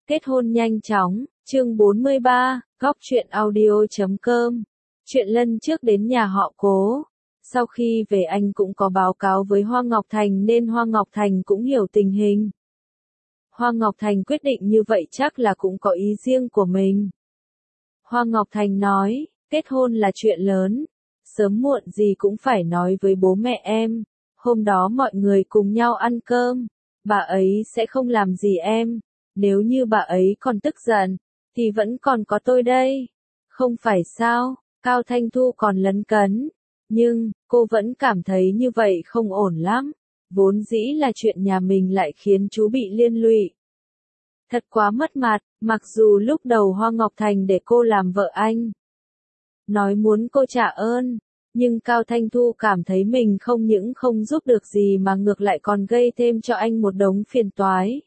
Kết hôn nhanh chóng, chương 43, góc truyện audio.com. Chuyện Lân trước đến nhà họ Cố. Sau khi về anh cũng có báo cáo với Hoa Ngọc Thành nên Hoa Ngọc Thành cũng hiểu tình hình. Hoa Ngọc Thành quyết định như vậy chắc là cũng có ý riêng của mình. Hoa Ngọc Thành nói, kết hôn là chuyện lớn, sớm muộn gì cũng phải nói với bố mẹ em. Hôm đó mọi người cùng nhau ăn cơm, bà ấy sẽ không làm gì em. Nếu như bà ấy còn tức giận, thì vẫn còn có tôi đây. Không phải sao, Cao Thanh Thu còn lấn cấn. Nhưng, cô vẫn cảm thấy như vậy không ổn lắm. Vốn dĩ là chuyện nhà mình lại khiến chú bị liên lụy. Thật quá mất mặt, mặc dù lúc đầu Hoa Ngọc Thành để cô làm vợ anh. Nói muốn cô trả ơn, nhưng Cao Thanh Thu cảm thấy mình không những không giúp được gì mà ngược lại còn gây thêm cho anh một đống phiền toái.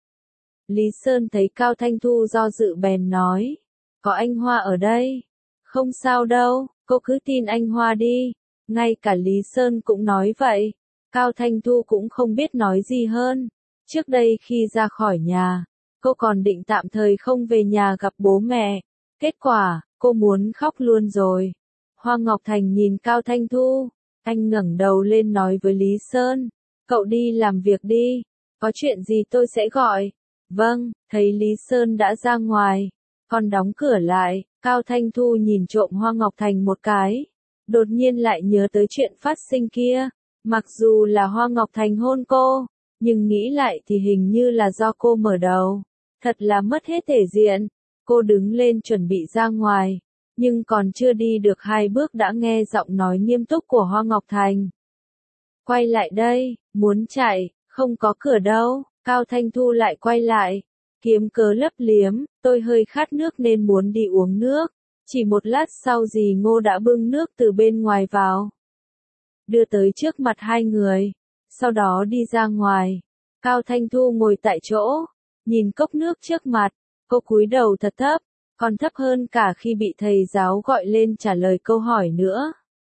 Lý Sơn thấy Cao Thanh Thu do dự bèn nói, có anh Hoa ở đây. Không sao đâu, cô cứ tin anh Hoa đi. Ngay cả Lý Sơn cũng nói vậy. Cao Thanh Thu cũng không biết nói gì hơn. Trước đây khi ra khỏi nhà, cô còn định tạm thời không về nhà gặp bố mẹ. Kết quả, cô muốn khóc luôn rồi. Hoa Ngọc Thành nhìn Cao Thanh Thu. Anh ngẩng đầu lên nói với Lý Sơn, cậu đi làm việc đi. Có chuyện gì tôi sẽ gọi. Vâng, thấy Lý Sơn đã ra ngoài, còn đóng cửa lại, Cao Thanh Thu nhìn trộm Hoa Ngọc Thành một cái. Đột nhiên lại nhớ tới chuyện phát sinh kia. Mặc dù là Hoa Ngọc Thành hôn cô, nhưng nghĩ lại thì hình như là do cô mở đầu. Thật là mất hết thể diện. Cô đứng lên chuẩn bị ra ngoài, nhưng còn chưa đi được 2 bước đã nghe giọng nói nghiêm túc của Hoa Ngọc Thành. Quay lại đây, muốn chạy, không có cửa đâu. Cao Thanh Thu lại quay lại, kiếm cớ lấp liếm, tôi hơi khát nước nên muốn đi uống nước. Chỉ một lát sau dì Ngô đã bưng nước từ bên ngoài vào, đưa tới trước mặt hai người, sau đó đi ra ngoài. Cao Thanh Thu ngồi tại chỗ, nhìn cốc nước trước mặt, cô cúi đầu thật thấp, còn thấp hơn cả khi bị thầy giáo gọi lên trả lời câu hỏi nữa.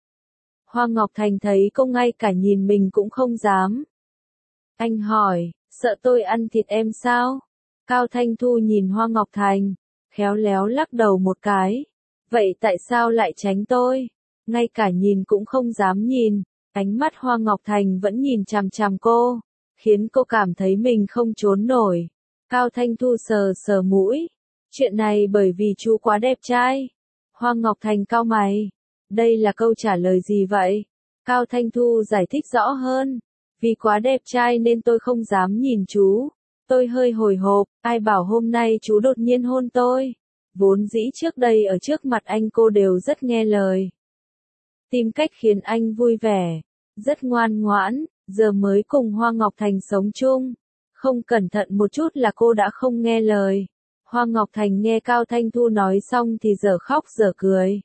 Hoa Ngọc Thành thấy cô ngay cả nhìn mình cũng không dám. Anh hỏi, sợ tôi ăn thịt em sao? Cao Thanh Thu nhìn Hoa Ngọc Thành, khéo léo lắc đầu một cái. Vậy tại sao lại tránh tôi? Ngay cả nhìn cũng không dám nhìn. Ánh mắt Hoa Ngọc Thành vẫn nhìn chằm chằm cô, khiến cô cảm thấy mình không trốn nổi. Cao Thanh Thu sờ sờ mũi. Chuyện này bởi vì chú quá đẹp trai. Hoa Ngọc Thành cau mày. Đây là câu trả lời gì vậy? Cao Thanh Thu giải thích rõ hơn. Vì quá đẹp trai nên tôi không dám nhìn chú. Tôi hơi hồi hộp, ai bảo hôm nay chú đột nhiên hôn tôi. Vốn dĩ trước đây ở trước mặt anh cô đều rất nghe lời. Tìm cách khiến anh vui vẻ, rất ngoan ngoãn, giờ mới cùng Hoa Ngọc Thành sống chung. Không cẩn thận một chút là cô đã không nghe lời. Hoa Ngọc Thành nghe Cao Thanh Thu nói xong thì dở khóc dở cười.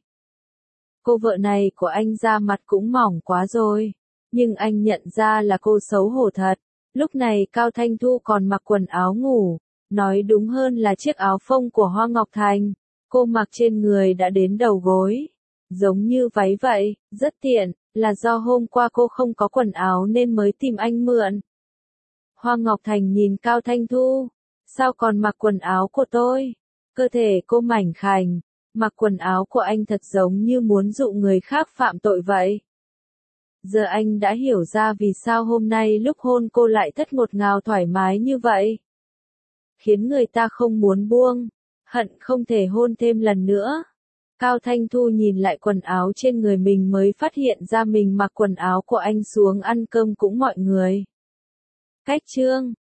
Cô vợ này của anh da mặt cũng mỏng quá rồi. Nhưng anh nhận ra là cô xấu hổ thật. Lúc này Cao Thanh Thu còn mặc quần áo ngủ. Nói đúng hơn là chiếc áo phông của Hoa Ngọc Thành. Cô mặc trên người đã đến đầu gối. Giống như váy vậy, rất tiện, là do hôm qua cô không có quần áo nên mới tìm anh mượn. Hoa Ngọc Thành nhìn Cao Thanh Thu. Sao còn mặc quần áo của tôi? Cơ thể cô mảnh khảnh. Mặc quần áo của anh thật giống như muốn dụ người khác phạm tội vậy. Giờ anh đã hiểu ra vì sao hôm nay lúc hôn cô lại thất ngọt ngào thoải mái như vậy. Khiến người ta không muốn buông, hận không thể hôn thêm lần nữa. Cao Thanh Thu nhìn lại quần áo trên người mình mới phát hiện ra mình mặc quần áo của anh xuống ăn cơm cũng mọi người. Cách chương